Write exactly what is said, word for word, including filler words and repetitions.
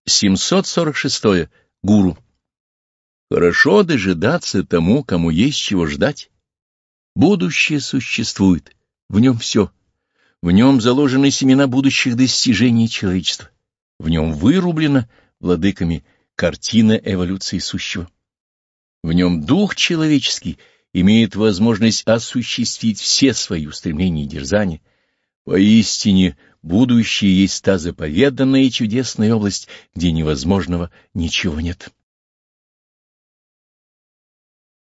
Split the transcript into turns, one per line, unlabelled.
семьсот сорок шесть. Гуру. Хорошо дожидаться тому, кому есть чего ждать. Будущее существует, в нем все. В нем заложены семена будущих достижений человечества. В нем вырублена владыками картина эволюции сущего. В нем дух человеческий имеет возможность осуществить все свои устремления и дерзания. Поистине, будущее есть та заповеданная и чудесная область, где невозможного ничего нет.